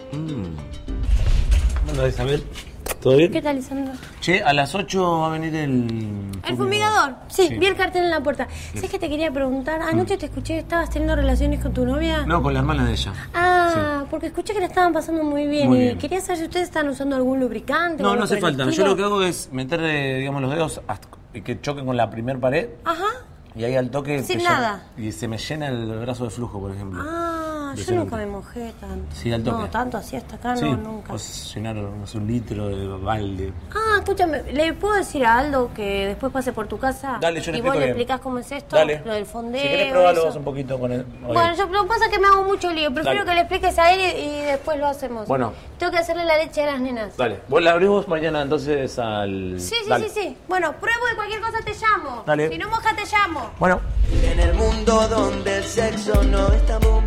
Hola, Isabel. ¿Todo bien? ¿Qué tal, Lisandro? Che, a las 8 va a venir el ¿El fumigador? Sí, Sí. vi el cartel en la puerta. ¿Sabes que te quería preguntar? Anoche te escuché que estabas teniendo relaciones con tu novia. No, con la hermana de ella. Ah, porque escuché que la estaban pasando muy bien. Muy y bien. quería saber si ustedes están usando algún lubricante. o No, algo no hace por el falta. Yo estilo. lo que hago es meter, digamos, los dedos hasta que choquen con la primer pared Ajá. y ahí al toque Sin te nada. llena- y se me llena el brazo de flujo, por ejemplo. Ah, yo Impresionante. nunca me mojé tanto. Sí, al toque. No, tanto así hasta acá, Sí, no, nunca. pues llenar, no sé, un litro de balde. Ah, escúchame, ¿le puedo decir a Aldo que después pase por tu casa? Dale, yo le y vos explico le bien. explicás cómo es esto, Dale. lo del fondeo. Si querés probarlo eso. vos un poquito con él. Bueno, yo lo que pasa es que me hago mucho lío. Prefiero Dale. que le expliques a él y después lo hacemos. Bueno. Tengo que hacerle la leche a las nenas. Dale, vos la abrís vos mañana entonces al... Sí, sí, Dale. sí. Bueno, pruebo y cualquier cosa te llamo. Dale. Si no moja, te llamo. Bueno. En el mundo donde el sexo no es tabú.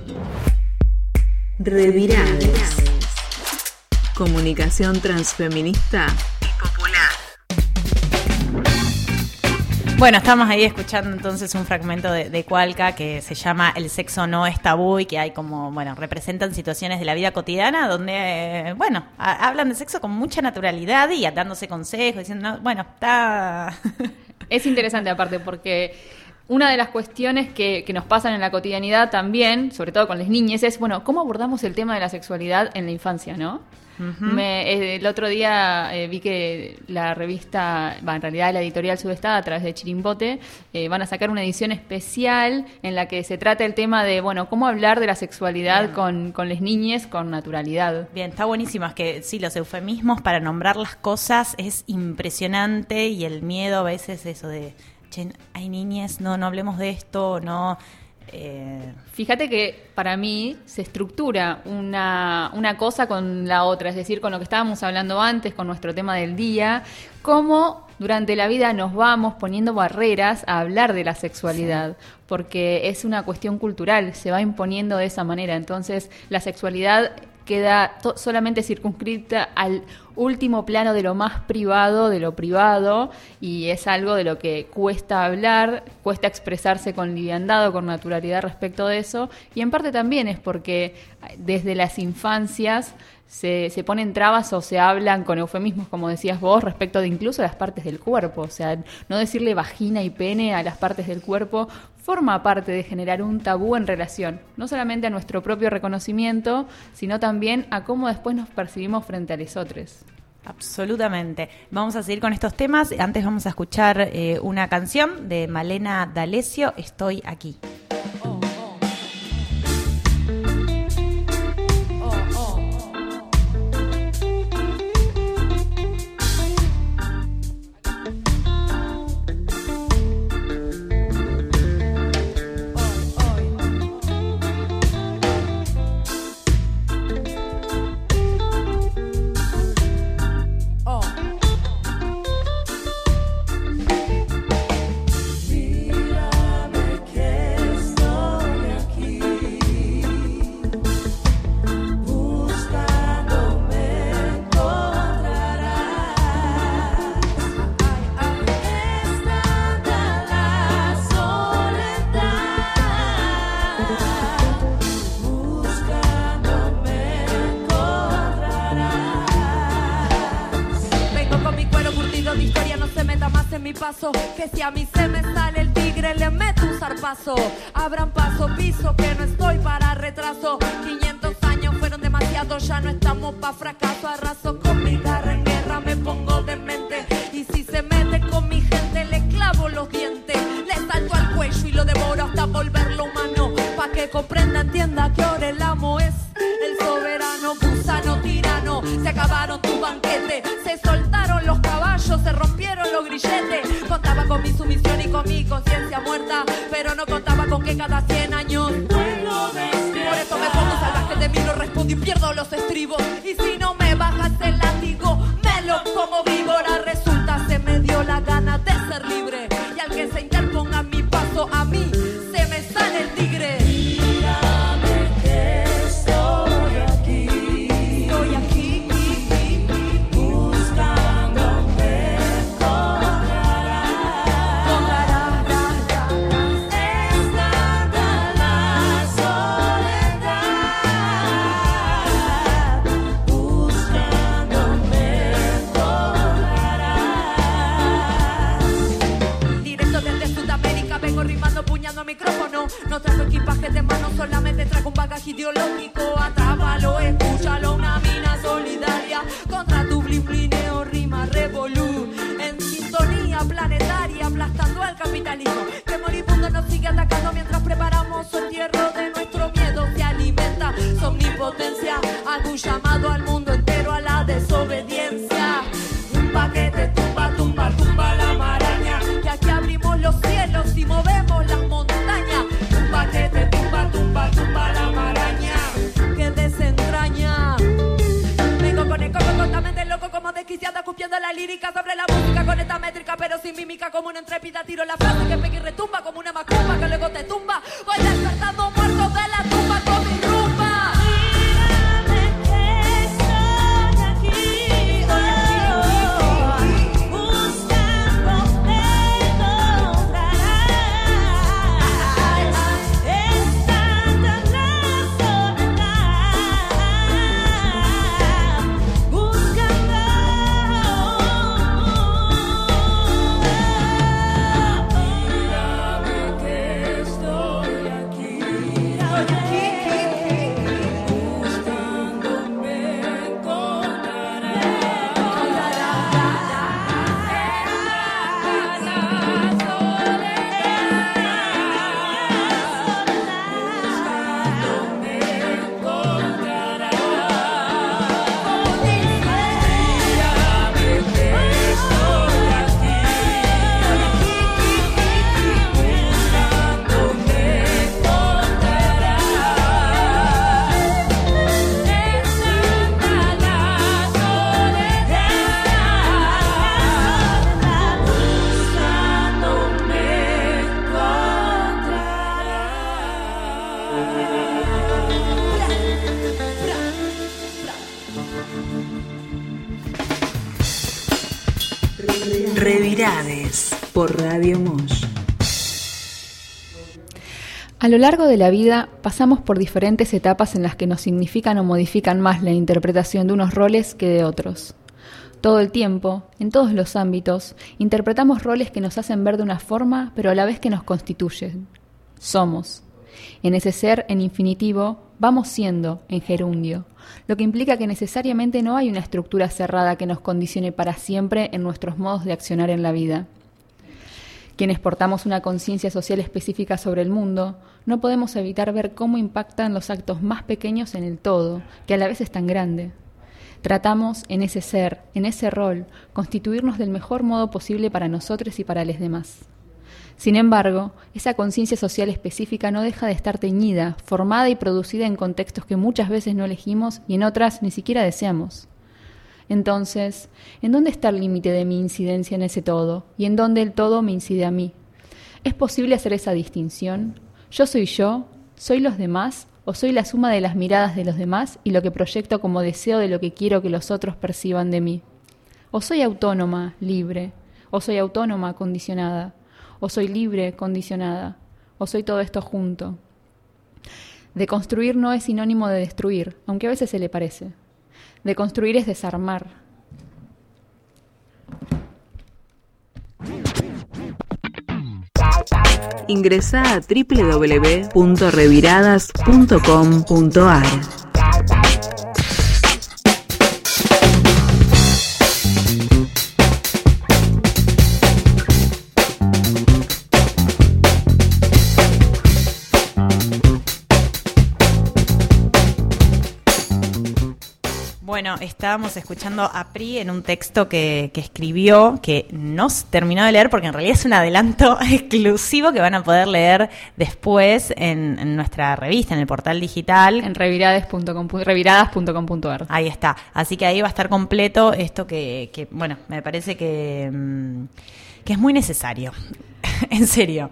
Revirades. Comunicación transfeminista y popular. Bueno, estamos ahí escuchando entonces un fragmento de Cualca que se llama El sexo no es tabú y que hay como, bueno, representan situaciones de la vida cotidiana donde, bueno, hablan de sexo con mucha naturalidad y dándose consejos, diciendo, no, bueno, está... Es interesante aparte porque una de las cuestiones que nos pasan en la cotidianidad también, sobre todo con las niñas, es, bueno, ¿cómo abordamos el tema de la sexualidad en la infancia, no? El otro día vi que la revista, en realidad la editorial Sudestada, a través de Chirimbote, van a sacar una edición especial en la que se trata el tema de, bueno, cómo hablar de la sexualidad con las niñas con naturalidad. Bien, está buenísimo, es que sí, los eufemismos para nombrar las cosas es impresionante y el miedo a veces eso de, che, hay niñas, no hablemos de esto, no... Fíjate que para mí se estructura una cosa con la otra, es decir, con lo que estábamos hablando antes, con nuestro tema del día, cómo durante la vida nos vamos poniendo barreras a hablar de la sexualidad, porque es una cuestión cultural, se va imponiendo de esa manera, entonces la sexualidad queda solamente circunscrita al último plano de lo más privado, de lo privado, y es algo de lo que cuesta hablar, cuesta expresarse con liviandad o con naturalidad respecto de eso, y en parte también es porque desde las infancias se ponen trabas o se hablan con eufemismos, como decías vos, respecto de incluso las partes del cuerpo. O sea, no decirle vagina y pene a las partes del cuerpo forma parte de generar un tabú en relación, no solamente a nuestro propio reconocimiento, sino también a cómo después nos percibimos frente a los otros. Absolutamente. Vamos a seguir con estos temas. Antes vamos a escuchar una canción de Malena D'Alessio, Estoy aquí. Que si a mí se me sale el tigre le meto un zarpazo. Abran paso, piso, que no estoy para retraso. 500 años fueron demasiados, ya no estamos pa' fracaso. Arraso con mi garra en guerra, me pongo demente. Y si se mete con mi gente le clavo los dientes. Le salto al cuello y lo devoro hasta volverlo humano. Pa' que comprenda, entienda que ahora el amo es el soberano. Gusano, tirano, se acabaron tu banquete. Se soltaron los caballos, se rompieron los grilletes. Contaba con mi sumisión y con mi conciencia muerta, pero no contaba con que cada 100 años vuelvo desde. Por eso me pongo salvaje de mí, no respondo y pierdo los estribos. Y si no me bajas el látigo, me lo como víbora. Resulta se me dio la gana de ser libre, y al que se interponga a mi paso, a mí se me sale el tigre. Mírame que estoy aquí. Estoy aquí. Micrófono, no trajo equipaje de mano, solamente trajo un bagaje ideológico. Atrápalo, escúchalo, una mina solidaria contra tu blimblineo, rima revolú. En sintonía planetaria, aplastando al capitalismo que moribundo nos sigue atacando mientras preparamos su entierro de nuestro miedo. Se alimenta su omnipotencia, hago un llamado al mundo entero a la desobediencia. Un paquete tumba, tumba, tumba la maraña, que aquí abrimos los cielos y movemos las montañas. Un paquete tumba, tumba, tumba la maraña, que desentraña. Vengo con el coco totalmente loco, como desquiciada, escupiendo la lírica sobre la música con esta métrica, pero sin mímica, como una intrépida. Tiro la frase que pega y retumba como una macumba que luego te tumba. Voy despertando muertos de la tumba con mi rumba. Revirades por Radio Mosh. A lo largo de la vida pasamos por diferentes etapas en las que nos significan o modifican más la interpretación de unos roles que de otros. Todo el tiempo, en todos los ámbitos, interpretamos roles que nos hacen ver de una forma, pero a la vez que nos constituyen. Somos. En ese ser, en infinitivo, vamos siendo, en gerundio, lo que implica que necesariamente no hay una estructura cerrada que nos condicione para siempre en nuestros modos de accionar en la vida. Quienes portamos una conciencia social específica sobre el mundo, no podemos evitar ver cómo impactan los actos más pequeños en el todo, que a la vez es tan grande. Tratamos, en ese ser, en ese rol, constituirnos del mejor modo posible para nosotros y para los demás. Sin embargo, esa conciencia social específica no deja de estar teñida, formada y producida en contextos que muchas veces no elegimos y en otras ni siquiera deseamos. Entonces, ¿en dónde está el límite de mi incidencia en ese todo? ¿Y en dónde el todo me incide a mí? ¿Es posible hacer esa distinción? ¿Yo, soy los demás, o soy la suma de las miradas de los demás y lo que proyecto como deseo de lo que quiero que los otros perciban de mí? ¿O soy autónoma, libre? ¿O soy autónoma, condicionada? ¿O soy libre, condicionada? ¿O soy todo esto junto? Deconstruir no es sinónimo de destruir, aunque a veces se le parece. Deconstruir es desarmar. Ingresá a www.reviradas.com.ar. Bueno, estábamos escuchando a Pri en un texto que escribió, que no terminó de leer porque en realidad es un adelanto exclusivo que van a poder leer después en nuestra revista, en el portal digital. En reviradas.com.ar. Ahí está. Así que ahí va a estar completo esto que bueno, me parece que es muy necesario. En serio.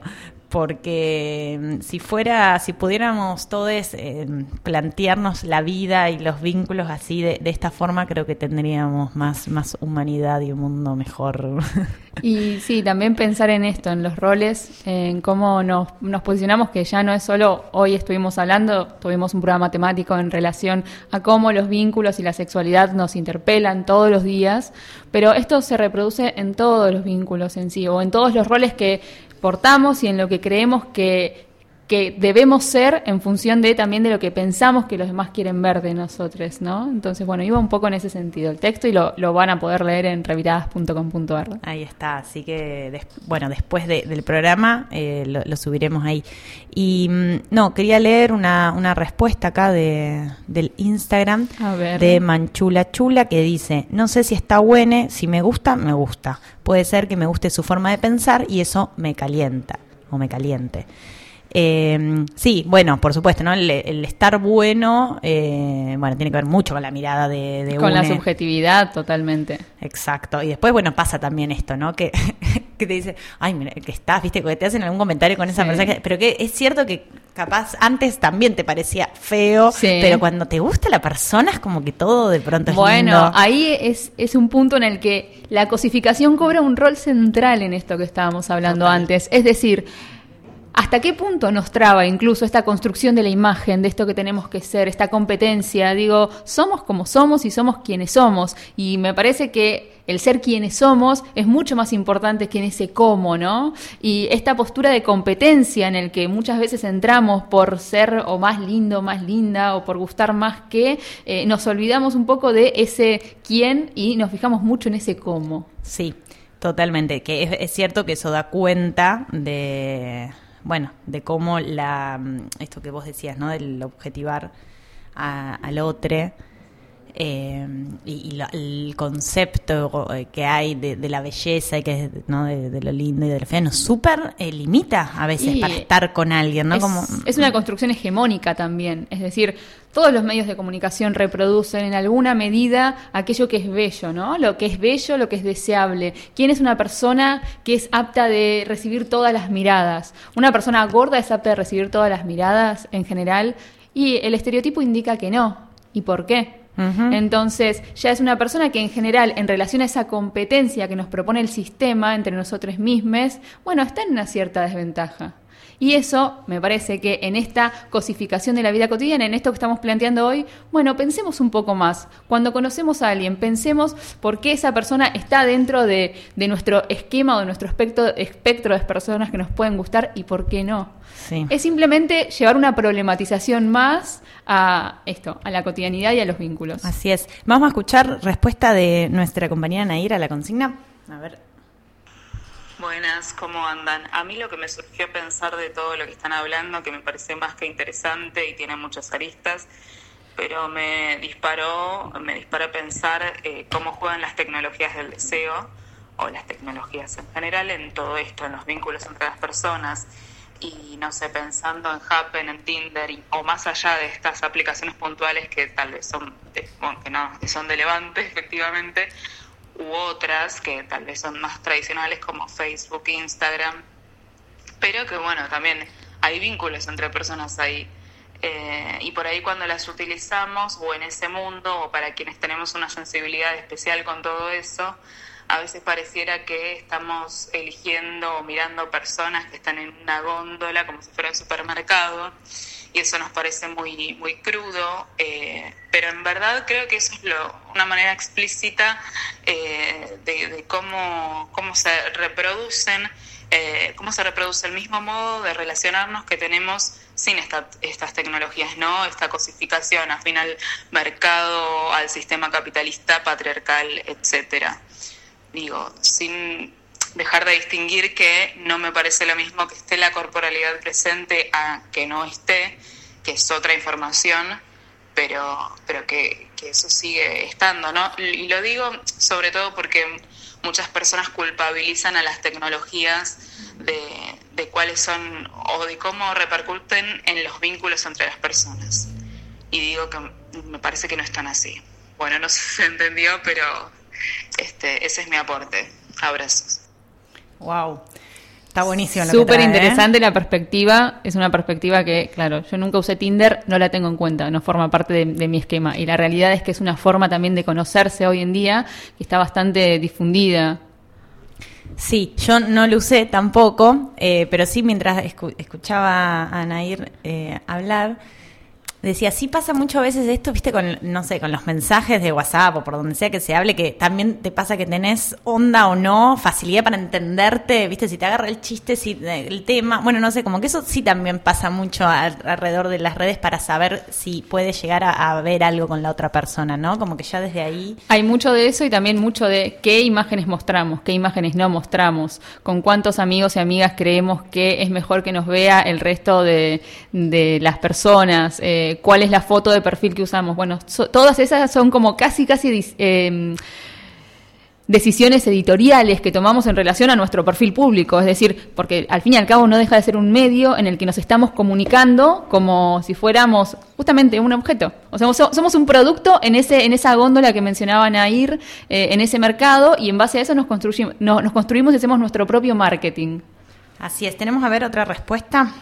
Porque si pudiéramos todos plantearnos la vida y los vínculos así de esta forma, creo que tendríamos más humanidad y un mundo mejor. Y sí, también pensar en esto, en los roles, en cómo nos posicionamos, que ya no es solo hoy estuvimos hablando, tuvimos un programa temático en relación a cómo los vínculos y la sexualidad nos interpelan todos los días, pero esto se reproduce en todos los vínculos en sí, o en todos los roles que portamos y en lo que creemos que debemos ser en función también de lo que pensamos que los demás quieren ver de nosotros, ¿no? Entonces, bueno, iba un poco en ese sentido el texto y lo van a poder leer en reviradas.com.ar. Ahí está, así que, después del programa lo subiremos ahí. Y quería leer una respuesta acá del Instagram de Manchula Chula que dice: no sé si está buena, si me gusta, me gusta. Puede ser que me guste su forma de pensar y eso me calienta o me caliente. Sí, bueno, por supuesto, ¿no? El estar bueno, tiene que ver mucho con la mirada de con la subjetividad, totalmente. Exacto. Y después, bueno, pasa también esto, ¿no? Que te dice, ay, mira, que estás, viste, que te hacen algún comentario con esa persona, pero que es cierto que capaz antes también te parecía feo, pero cuando te gusta la persona es como que todo de pronto es lindo. Bueno, ahí es un punto en el que la cosificación cobra un rol central en esto que estábamos hablando antes. Es decir, ¿hasta qué punto nos traba incluso esta construcción de la imagen, de esto que tenemos que ser, esta competencia? Digo, somos como somos y somos quienes somos. Y me parece que el ser quienes somos es mucho más importante que en ese cómo, ¿no? Y esta postura de competencia en el que muchas veces entramos por ser o más lindo, más linda, o por gustar más que, nos olvidamos un poco de ese quién y nos fijamos mucho en ese cómo. Sí, totalmente. Que es cierto que eso da cuenta de cómo esto que vos decías, ¿no? Del objetivar al otro, y el concepto que hay de la belleza y que es, ¿no? de lo lindo y de lo feo nos súper limita a veces para estar con alguien, ¿no? Es una construcción hegemónica también, es decir, todos los medios de comunicación reproducen en alguna medida aquello que es bello, ¿no? Lo que es bello, lo que es deseable. ¿Quién es una persona que es apta de recibir todas las miradas? ¿Una persona gorda es apta de recibir todas las miradas en general? Y el estereotipo indica que no. ¿Y por qué? Uh-huh. Entonces, ya es una persona que en general, en relación a esa competencia que nos propone el sistema entre nosotros mismos, está en una cierta desventaja. Y eso me parece que en esta cosificación de la vida cotidiana, en esto que estamos planteando hoy, bueno, pensemos un poco más. Cuando conocemos a alguien, pensemos por qué esa persona está dentro de nuestro esquema o de nuestro espectro de personas que nos pueden gustar y por qué no. Sí. Es simplemente llevar una problematización más a esto, a la cotidianidad y a los vínculos. Así es. Vamos a escuchar respuesta de nuestra compañera Nair a la consigna. A ver. Buenas, ¿cómo andan? A mí lo que me surgió pensar de todo lo que están hablando, que me parece más que interesante y tiene muchas aristas, pero me disparó a pensar cómo juegan las tecnologías del deseo, o las tecnologías en general, en todo esto, en los vínculos entre las personas. Y no sé, pensando en Happen, en Tinder, o más allá de estas aplicaciones puntuales que tal vez son que son de Levante, efectivamente, u otras que tal vez son más tradicionales como Facebook, Instagram, pero que bueno, también hay vínculos entre personas ahí, y por ahí cuando las utilizamos, o en ese mundo, o para quienes tenemos una sensibilidad especial con todo eso, a veces pareciera que estamos eligiendo o mirando personas que están en una góndola como si fuera un supermercado, y eso nos parece muy, muy crudo, pero en verdad creo que eso es una manera explícita de cómo se reproducen, cómo se reproduce el mismo modo de relacionarnos que tenemos sin estas tecnologías, ¿no? Esta cosificación afín al mercado, al sistema capitalista, patriarcal, etcétera. Digo, sin dejar de distinguir que no me parece lo mismo que esté la corporalidad presente a que no esté, que es otra información, pero que eso sigue estando, ¿no? Y lo digo sobre todo porque muchas personas culpabilizan a las tecnologías de cuáles son o de cómo repercuten en los vínculos entre las personas. Y digo que me parece que no están así. Bueno, no sé si se entendió, pero ese es mi aporte. Abrazos. Wow, está buenísimo. Súper interesante la perspectiva. Es una perspectiva que, claro, yo nunca usé Tinder, no la tengo en cuenta, no forma parte de mi esquema. Y la realidad es que es una forma también de conocerse hoy en día que está bastante difundida. Sí, yo no lo usé tampoco, pero sí mientras escuchaba a Nair hablar, decía, sí pasa mucho a veces esto, viste, con los mensajes de WhatsApp o por donde sea que se hable, que también te pasa que tenés onda o no, facilidad para entenderte, viste, si te agarra el chiste, si el tema, bueno, no sé, como que eso sí también pasa mucho alrededor de las redes para saber si puede llegar a ver algo con la otra persona, ¿no? Como que ya desde ahí... Hay mucho de eso y también mucho de qué imágenes mostramos, qué imágenes no mostramos, con cuántos amigos y amigas creemos que es mejor que nos vea el resto de las personas, cuál es la foto de perfil que usamos. Bueno, todas esas son como casi decisiones editoriales que tomamos en relación a nuestro perfil público, es decir, porque al fin y al cabo no deja de ser un medio en el que nos estamos comunicando como si fuéramos justamente un objeto. O sea, somos un producto en esa góndola que mencionaban Nair, en ese mercado, y en base a eso nos construimos y hacemos nuestro propio marketing. Así es. Tenemos a ver otra respuesta.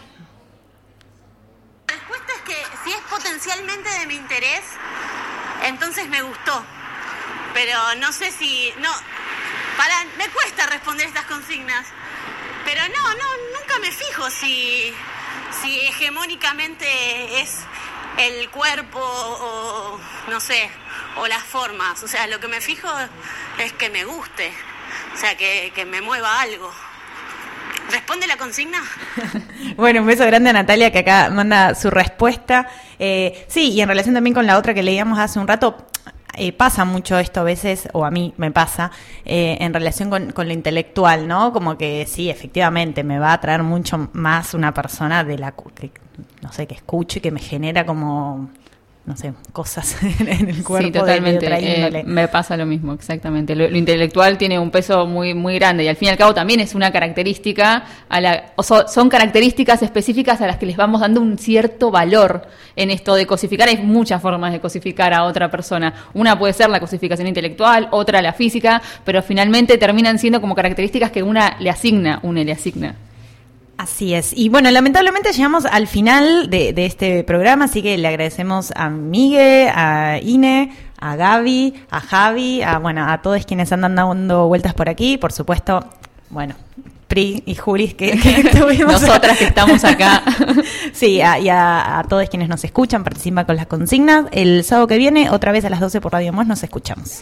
Si es potencialmente de mi interés, entonces me gustó. Pero no sé si... me cuesta responder estas consignas. Pero nunca me fijo si hegemónicamente es el cuerpo o, no sé, o las formas. O sea, lo que me fijo es que me guste. O sea, que me mueva algo. ¿Responde la consigna? Bueno, un beso grande a Natalia, que acá manda su respuesta. Sí, y en relación también con la otra que leíamos hace un rato, pasa mucho esto a veces, o a mí me pasa, en relación con lo intelectual, ¿no? Como que sí, efectivamente, me va a atraer mucho más una persona que escucho y que me genera como... no sé, cosas en el cuerpo. Sí, totalmente. De otra índole. Me pasa lo mismo, exactamente. Lo intelectual tiene un peso muy, muy grande y al fin y al cabo también es una característica, son características específicas a las que les vamos dando un cierto valor en esto de cosificar. Hay muchas formas de cosificar a otra persona. Una puede ser la cosificación intelectual, otra la física, pero finalmente terminan siendo como características que una le asigna. Así es. Y bueno, lamentablemente llegamos al final de este programa, así que le agradecemos a Migue, a Ine, a Gaby, a Javi, a todos quienes andan dando vueltas por aquí. Por supuesto, bueno, Pri y Julis que estuvimos nosotras que estamos acá. Sí, y a todos quienes nos escuchan, participan con las consignas. El sábado que viene, otra vez a las 12 por Radio Más, nos escuchamos.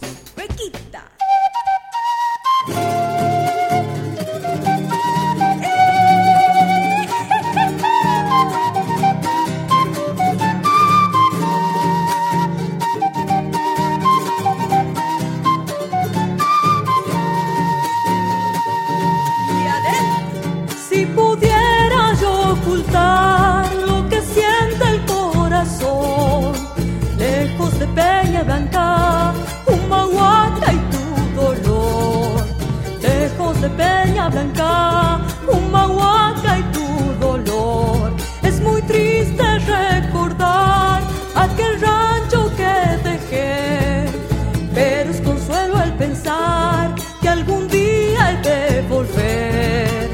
Si pudiera yo ocultar lo que siente el corazón, lejos de Peña Blanca, Humahuaca y tu dolor. Lejos de Peña Blanca, Humahuaca y tu dolor. Es muy triste recordar aquel rancho que dejé, pero es consuelo el pensar que algún día he de volver.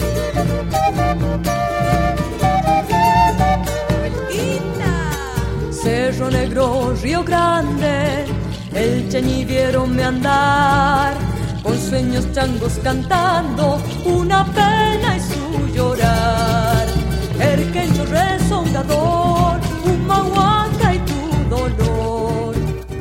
Cerro Negro, Río Grande, el Cheñi vieronme andar, con sueños changos cantando, una pena y su llorar. Erquencho rezongador, Humahuaca y tu dolor.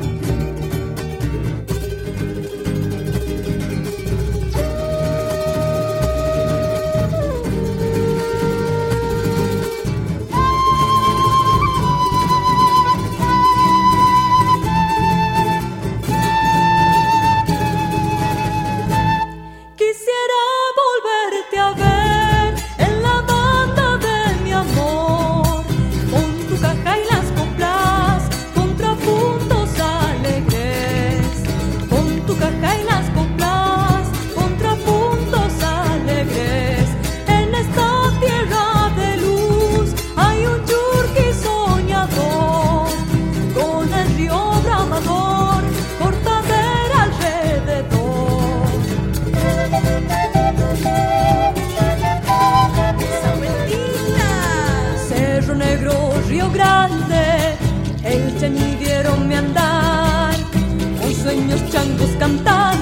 Quisiera volverte a ver en la banda de mi amor, con tu caja y las coplas, contrapuntos alegres. Con tu caja y las coplas, contrapuntos alegres. En esta tierra de luz hay un yurqui soñador, con el río bramador, cortadera alrededor. Cerro Negro, Río Grande, el Cheñi vieronme andar, con sueños changos cantar,